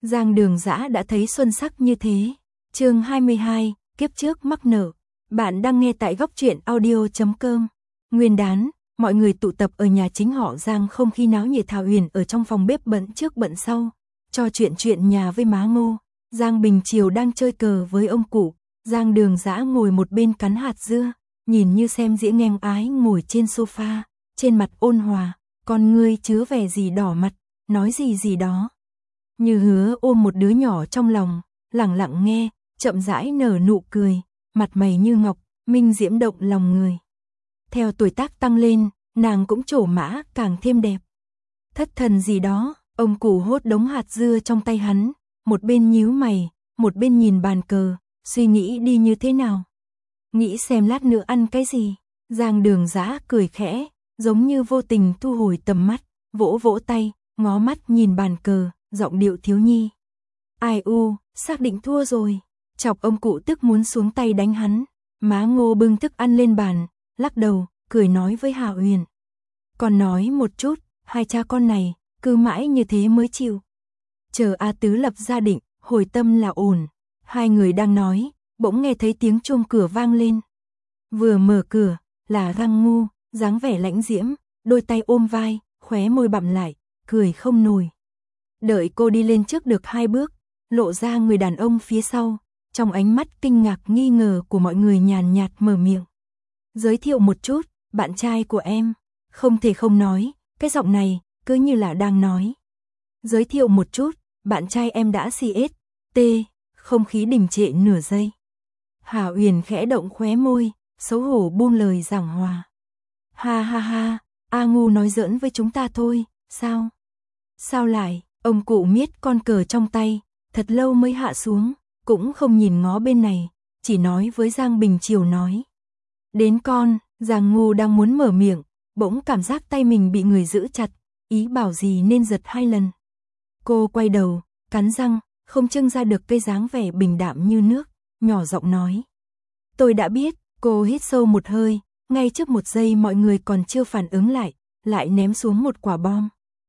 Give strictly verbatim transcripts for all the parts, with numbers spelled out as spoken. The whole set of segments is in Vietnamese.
Giang Đường Dã đã thấy xuân sắc như thế. Chương hai mươi hai, kiếp trước mắc nợ. Bạn đang nghe tại góc truyện audio chấm com. Nguyên đán, mọi người tụ tập ở nhà chính họ Giang, không khí náo nhiệt. Thảo Huyền ở trong phòng bếp bận trước bận sau, trò chuyện chuyện nhà với má Ngô. Giang Bình Triều đang chơi cờ với ông cụ. Giang Đường Dã ngồi một bên cắn hạt dưa, nhìn như xem diễn ngang ái ngồi trên sofa, trên mặt ôn hòa, con ngươi chứa vẻ gì đỏ mặt, nói gì gì đó. Như Hứa ôm một đứa nhỏ trong lòng, lặng lặng nghe, chậm rãi nở nụ cười, mặt mày như ngọc, minh diễm động lòng người. Theo tuổi tác tăng lên, nàng cũng trổ mã càng thêm đẹp. Thất thần gì đó, ông cụ hốt đống hạt dưa trong tay hắn, một bên nhíu mày, một bên nhìn bàn cờ, suy nghĩ đi như thế nào. Nghĩ xem lát nữa ăn cái gì. Giang Đường Dã cười khẽ, giống như vô tình thu hồi tầm mắt, vỗ vỗ tay, ngó mắt nhìn bàn cờ, giọng điệu thiếu nhi. Ai u, xác định thua rồi. Chọc ông cụ tức muốn xuống tay đánh hắn. Má Ngô bưng thức ăn lên bàn, lắc đầu, cười nói với Hạ Huyền. Còn nói một chút, hai cha con này, cứ mãi như thế mới chịu. Chờ A Tứ lập gia định, hồi tâm là ổn. Hai người đang nói, bỗng nghe thấy tiếng chuông cửa vang lên. Vừa mở cửa, là Răng Ngu, dáng vẻ lãnh diễm, đôi tay ôm vai, khóe môi bặm lại, cười không nổi. Đợi cô đi lên trước được hai bước, lộ ra người đàn ông phía sau, trong ánh mắt kinh ngạc nghi ngờ của mọi người nhàn nhạt mở miệng. Giới thiệu một chút, bạn trai của em. Không thể không nói, cái giọng này, cứ như là đang nói. Giới thiệu một chút, bạn trai em đã xê ét tê, không khí đình trệ nửa giây. Hạ Huyền khẽ động khóe môi, xấu hổ buông lời giảng hòa. Ha ha ha, A Ngu nói giỡn với chúng ta thôi, sao? Sao lại? Ông cụ miết con cờ trong tay, thật lâu mới hạ xuống, cũng không nhìn ngó bên này, chỉ nói với Giang Bình Triều nói. Đến con. Giang Ngu đang muốn mở miệng, bỗng cảm giác tay mình bị người giữ chặt, ý bảo gì nên giật hai lần. Cô quay đầu, cắn răng, không trưng ra được cây dáng vẻ bình đạm như nước, nhỏ giọng nói. Tôi đã biết. Cô hít sâu một hơi, ngay trước một giây mọi người còn chưa phản ứng lại, lại ném xuống một quả bom.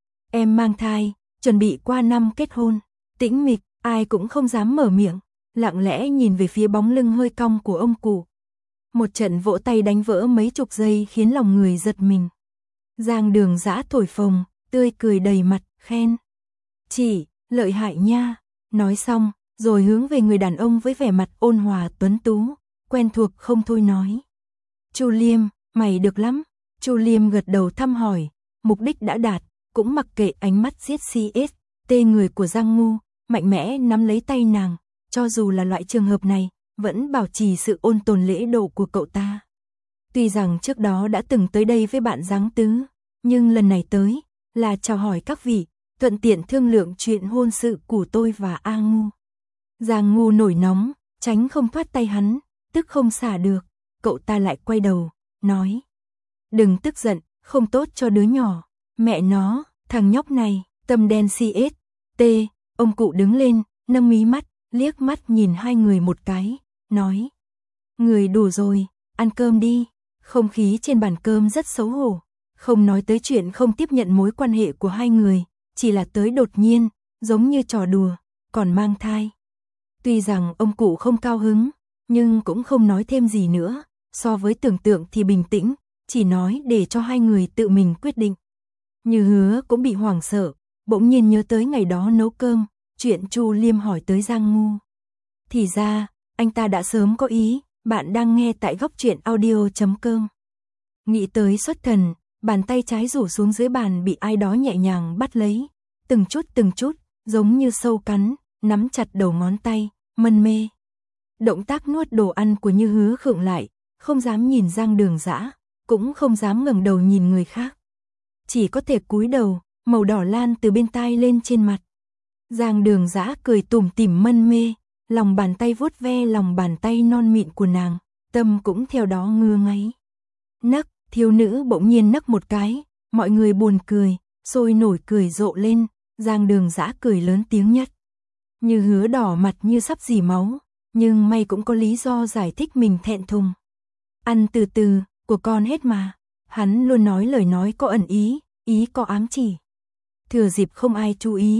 Em mang thai, chuẩn bị qua năm kết hôn. Tĩnh mịch, ai cũng không dám mở miệng, lặng lẽ nhìn về phía bóng lưng hơi cong của ông cụ. Một trận vỗ tay đánh vỡ mấy chục giây khiến lòng người giật mình. Giang Đường Dã thổi phồng, tươi cười đầy mặt, khen. Chị, lợi hại nha. Nói xong, rồi hướng về người đàn ông với vẻ mặt ôn hòa tuấn tú, quen thuộc không thôi nói. Chu Liêm, mày được lắm. Chu Liêm gật đầu thăm hỏi, mục đích đã đạt, cũng mặc kệ ánh mắt giết xê ét tê người của Giang Ngu, mạnh mẽ nắm lấy tay nàng, cho dù là loại trường hợp này, vẫn bảo trì sự ôn tồn lễ độ của cậu ta. Tuy rằng trước đó đã từng tới đây với bạn Giáng Tứ, nhưng lần này tới, là chào hỏi các vị, thuận tiện thương lượng chuyện hôn sự của tôi và A Ngu. Giang Ngu nổi nóng, tránh không thoát tay hắn, tức không xả được, cậu ta lại quay đầu, nói. Đừng tức giận, không tốt cho đứa nhỏ, mẹ nó, thằng nhóc này, tâm đen xê ét tê, ông cụ đứng lên, nâng mí mắt, liếc mắt nhìn hai người một cái, nói. Người đủ rồi, ăn cơm đi. Không khí trên bàn cơm rất xấu hổ, không nói tới chuyện không tiếp nhận mối quan hệ của hai người, chỉ là tới đột nhiên, giống như trò đùa, còn mang thai. Tuy rằng ông cụ không cao hứng, nhưng cũng không nói thêm gì nữa, so với tưởng tượng thì bình tĩnh, chỉ nói để cho hai người tự mình quyết định. Như Hứa cũng bị hoảng sợ, bỗng nhiên nhớ tới ngày đó nấu cơm, chuyện Chu Liêm hỏi tới Giang Ngu. Thì ra, anh ta đã sớm có ý, bạn đang nghe tại góc truyện audio chấm com. Nghĩ tới xuất thần, bàn tay trái rủ xuống dưới bàn bị ai đó nhẹ nhàng bắt lấy, từng chút từng chút, giống như sâu cắn, nắm chặt đầu ngón tay, mân mê. Động tác nuốt đồ ăn của Như Hứa khựng lại, không dám nhìn Giang Đường Dã, cũng không dám ngẩng đầu nhìn người khác. Chỉ có thể cúi đầu, màu đỏ lan từ bên tai lên trên mặt. Giang Đường Dã cười tủm tỉm mân mê, lòng bàn tay vuốt ve lòng bàn tay non mịn của nàng, tâm cũng theo đó ngứa ngáy. Nấc, thiếu nữ bỗng nhiên nấc một cái, mọi người buồn cười, sôi nổi cười rộ lên, Giang Đường Dã cười lớn tiếng nhất. Như Hứa đỏ mặt như sắp rỉ máu, nhưng may cũng có lý do giải thích mình thẹn thùng. Ăn từ từ, của con hết mà. Hắn luôn nói lời nói có ẩn ý, ý có ám chỉ. Thừa dịp không ai chú ý,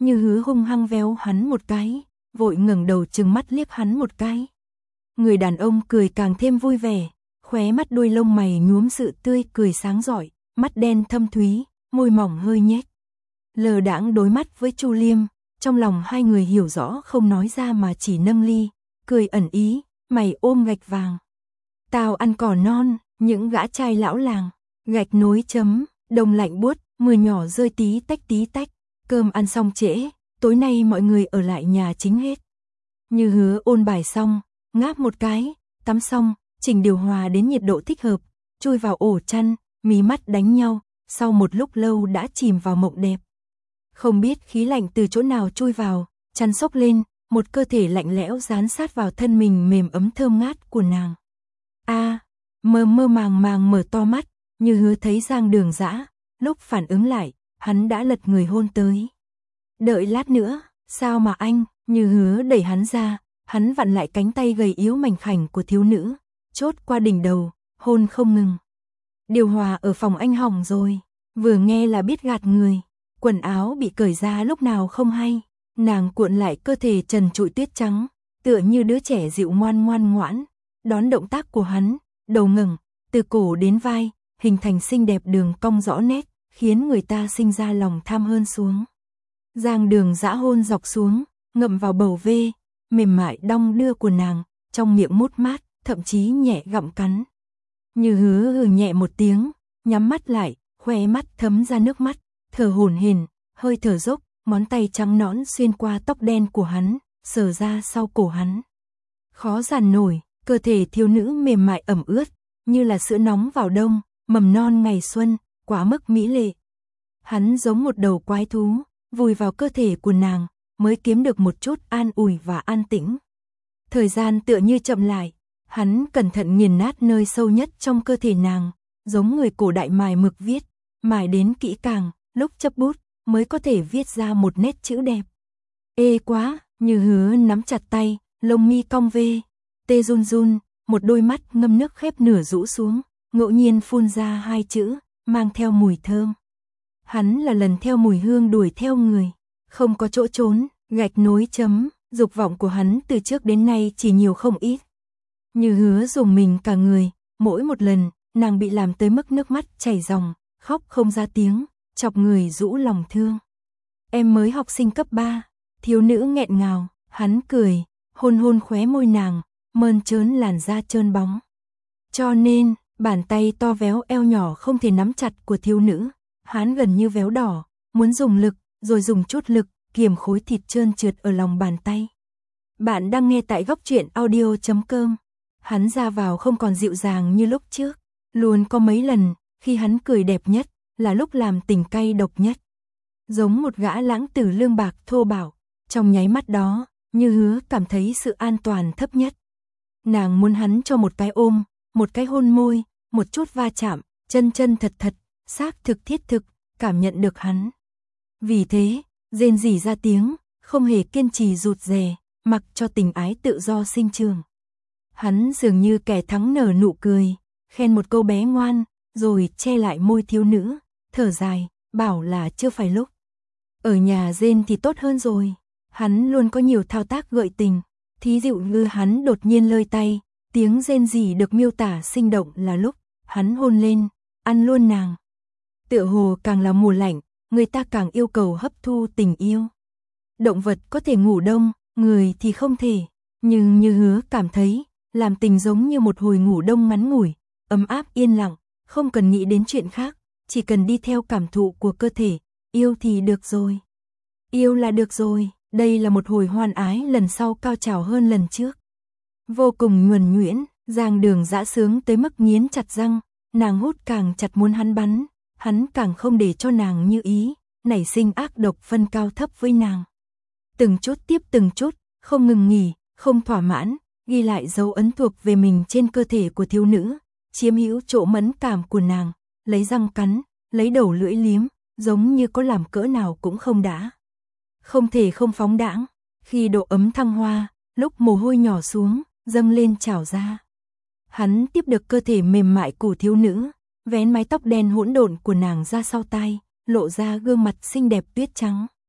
Như Hứa hung hăng véo hắn một cái, vội ngẩng đầu trừng mắt liếc hắn một cái. Người đàn ông cười càng thêm vui vẻ, khóe mắt đuôi lông mày nhuốm sự tươi cười sáng rọi, mắt đen thâm thúy, môi mỏng hơi nhếch. Lờ đãng đối mắt với Chu Liêm, trong lòng hai người hiểu rõ không nói ra mà chỉ nâng ly, cười ẩn ý, mày ôm gạch vàng. Tao ăn cỏ non, những gã trai lão làng, gạch nối chấm, đông lạnh buốt, mưa nhỏ rơi tí tách tí tách, cơm ăn xong trễ, tối nay mọi người ở lại nhà chính hết. Như Hứa ôn bài xong, ngáp một cái, tắm xong, chỉnh điều hòa đến nhiệt độ thích hợp, chui vào ổ chăn, mí mắt đánh nhau, sau một lúc lâu đã chìm vào mộng đẹp. Không biết khí lạnh từ chỗ nào chui vào, chăn xốc lên, một cơ thể lạnh lẽo dán sát vào thân mình mềm ấm thơm ngát của nàng. A, à, mơ mơ màng màng mở to mắt, Như Hứa thấy Giang Đường Dã, lúc phản ứng lại, hắn đã lật người hôn tới. Đợi lát nữa, sao mà anh? Như Hứa đẩy hắn ra, hắn vặn lại cánh tay gầy yếu mảnh khảnh của thiếu nữ, chốt qua đỉnh đầu, hôn không ngừng. Điều hòa ở phòng anh hỏng rồi, vừa nghe là biết gạt người, quần áo bị cởi ra lúc nào không hay, nàng cuộn lại cơ thể trần trụi tuyết trắng, tựa như đứa trẻ dịu ngoan ngoan ngoãn, đón động tác của hắn, đầu ngẩng, từ cổ đến vai, hình thành xinh đẹp đường cong rõ nét, khiến người ta sinh ra lòng tham hơn xuống. Giang Đường Dã hôn dọc xuống, ngậm vào bầu vê, mềm mại đong đưa của nàng, trong miệng mút mát, thậm chí nhẹ gặm cắn. Như Hứa hừ nhẹ một tiếng, nhắm mắt lại, khóe mắt thấm ra nước mắt, thở hổn hển, hơi thở dốc, ngón tay trắng nõn xuyên qua tóc đen của hắn, sờ ra sau cổ hắn. Khó giàn nổi, cơ thể thiếu nữ mềm mại ẩm ướt, như là sữa nóng vào đông, mầm non ngày xuân, quá mức mỹ lệ. Hắn giống một đầu quái thú, vùi vào cơ thể của nàng, mới kiếm được một chút an ủi và an tĩnh. Thời gian tựa như chậm lại, hắn cẩn thận nghiền nát nơi sâu nhất trong cơ thể nàng, giống người cổ đại mài mực viết, mài đến kỹ càng, lúc chấp bút mới có thể viết ra một nét chữ đẹp. Ê quá, Như Hứa nắm chặt tay, lông mi cong vê, tê run run, một đôi mắt ngâm nước khép nửa rũ xuống, ngẫu nhiên phun ra hai chữ, mang theo mùi thơm. Hắn là lần theo mùi hương đuổi theo người, không có chỗ trốn, gạch nối chấm, dục vọng của hắn từ trước đến nay chỉ nhiều không ít. Như Hứa dùng mình cả người, mỗi một lần, nàng bị làm tới mức nước mắt chảy ròng, khóc không ra tiếng, chọc người rũ lòng thương. Em mới học sinh cấp ba, thiếu nữ nghẹn ngào, hắn cười, hôn hôn khóe môi nàng, mơn trớn làn da trơn bóng. Cho nên, bàn tay to véo eo nhỏ không thể nắm chặt của thiếu nữ, hắn gần như véo đỏ, muốn dùng lực, rồi dùng chút lực, kiềm khối thịt trơn trượt ở lòng bàn tay. Bạn đang nghe tại góc truyện audio chấm com. Hắn ra vào không còn dịu dàng như lúc trước, luôn có mấy lần, khi hắn cười đẹp nhất, là lúc làm tình cay độc nhất. Giống một gã lãng tử lương bạc thô bạo, trong nháy mắt đó, Như Hứa cảm thấy sự an toàn thấp nhất. Nàng muốn hắn cho một cái ôm, một cái hôn môi, một chút va chạm, chân chân thật thật, xác thực thiết thực, cảm nhận được hắn. Vì thế, rên rỉ ra tiếng, không hề kiên trì rụt rè, mặc cho tình ái tự do sinh trường. Hắn dường như kẻ thắng nở nụ cười, khen một câu bé ngoan, rồi che lại môi thiếu nữ, thở dài, bảo là chưa phải lúc. Ở nhà rên thì tốt hơn rồi, hắn luôn có nhiều thao tác gợi tình, thí dụ như hắn đột nhiên lơi tay, tiếng rên rỉ được miêu tả sinh động là lúc hắn hôn lên, ăn luôn nàng. Tựa hồ càng là mùa lạnh, người ta càng yêu cầu hấp thu tình yêu. Động vật có thể ngủ đông, người thì không thể, nhưng Như Hứa cảm thấy, làm tình giống như một hồi ngủ đông ngắn ngủi, ấm áp yên lặng, không cần nghĩ đến chuyện khác, chỉ cần đi theo cảm thụ của cơ thể, yêu thì được rồi. Yêu là được rồi, đây là một hồi hoan ái lần sau cao trào hơn lần trước. Vô cùng nhuần nhuyễn, Giang Đường Dã sướng tới mức nghiến chặt răng, nàng hút càng chặt muốn hắn bắn, hắn càng không để cho nàng như ý, nảy sinh ác độc phân cao thấp với nàng. Từng chút tiếp từng chút, không ngừng nghỉ, không thỏa mãn, ghi lại dấu ấn thuộc về mình trên cơ thể của thiếu nữ, chiếm hữu chỗ mẫn cảm của nàng, lấy răng cắn, lấy đầu lưỡi liếm, giống như có làm cỡ nào cũng không đã. Không thể không phóng đãng, khi độ ấm thăng hoa, lúc mồ hôi nhỏ xuống, dâng lên trào ra. Hắn tiếp được cơ thể mềm mại của thiếu nữ, vén mái tóc đen hỗn độn của nàng ra sau tai, lộ ra gương mặt xinh đẹp tuyết trắng.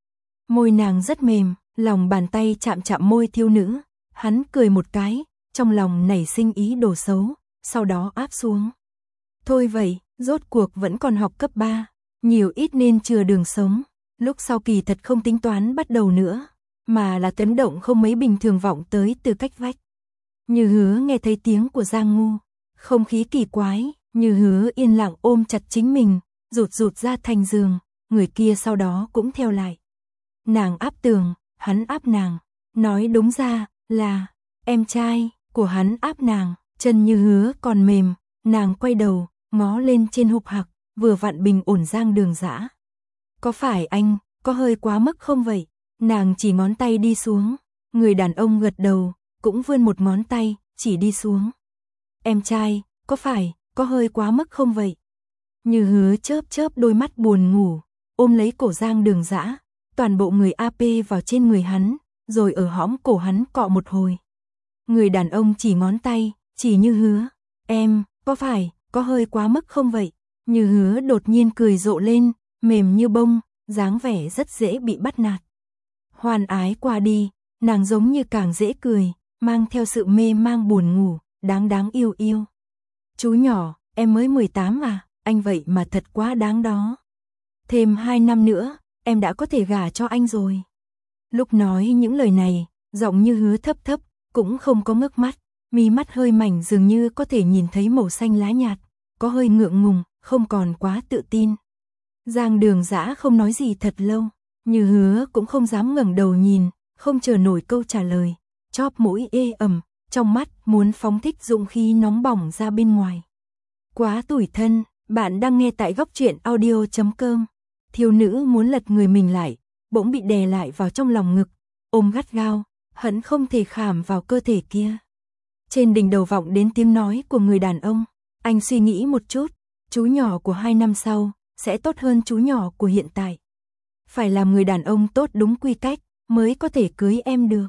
Môi nàng rất mềm, lòng bàn tay chạm chạm môi thiếu nữ, hắn cười một cái, trong lòng nảy sinh ý đồ xấu, sau đó áp xuống. Thôi vậy, rốt cuộc vẫn còn học cấp ba, nhiều ít nên chừa đường sống, lúc sau kỳ thật không tính toán bắt đầu nữa, mà là chấn động không mấy bình thường vọng tới từ cách vách. Như Hứa nghe thấy tiếng của Giang Ngu, không khí kỳ quái, Như Hứa yên lặng ôm chặt chính mình, rụt rụt ra thành giường, người kia sau đó cũng theo lại. Nàng áp tường, hắn áp nàng, nói đúng ra là em trai của hắn áp nàng, chân Như Hứa còn mềm, nàng quay đầu, ngó lên trên hục hặc, vừa vặn bình ổn Giang Đường Dã. Có phải anh có hơi quá mức không vậy? Nàng chỉ ngón tay đi xuống, người đàn ông gật đầu, cũng vươn một ngón tay, chỉ đi xuống. Em trai, có phải có hơi quá mức không vậy? Như Hứa chớp chớp đôi mắt buồn ngủ, ôm lấy cổ Giang Đường Dã, toàn bộ người a pê vào trên người hắn, rồi ở hõm cổ hắn cọ một hồi. Người đàn ông chỉ ngón tay, chỉ Như Hứa, em, có phải có hơi quá mức không vậy? Như Hứa đột nhiên cười rộ lên, mềm như bông, dáng vẻ rất dễ bị bắt nạt. Hoan ái qua đi, nàng giống như càng dễ cười, mang theo sự mê mang buồn ngủ, đáng đáng yêu yêu. Chú nhỏ, em mới mười tám à, anh vậy mà thật quá đáng đó. Thêm hai năm nữa, em đã có thể gả cho anh rồi. Lúc nói những lời này, giọng Như Hứa thấp thấp, cũng không có ngước mắt, mi mắt hơi mảnh dường như có thể nhìn thấy màu xanh lá nhạt, có hơi ngượng ngùng, không còn quá tự tin. Giang Đường Dã không nói gì thật lâu, Như Hứa cũng không dám ngẩng đầu nhìn, không chờ nổi câu trả lời, chóp mũi ê ẩm, trong mắt muốn phóng thích dụng khí nóng bỏng ra bên ngoài. Quá tủi thân, bạn đang nghe tại góc truyện audio chấm com. Thiếu nữ muốn lật người mình lại, bỗng bị đè lại vào trong lòng ngực, ôm gắt gao, hận không thể khảm vào cơ thể kia. Trên đỉnh đầu vọng đến tiếng nói của người đàn ông, anh suy nghĩ một chút, chú nhỏ của hai năm sau sẽ tốt hơn chú nhỏ của hiện tại. Phải làm người đàn ông tốt đúng quy cách mới có thể cưới em được.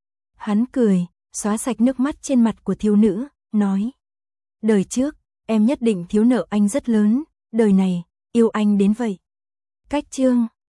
Hắn cười, xóa sạch nước mắt trên mặt của thiếu nữ, nói: đời trước, em nhất định thiếu nợ anh rất lớn, đời này, yêu anh đến vậy. Cách chương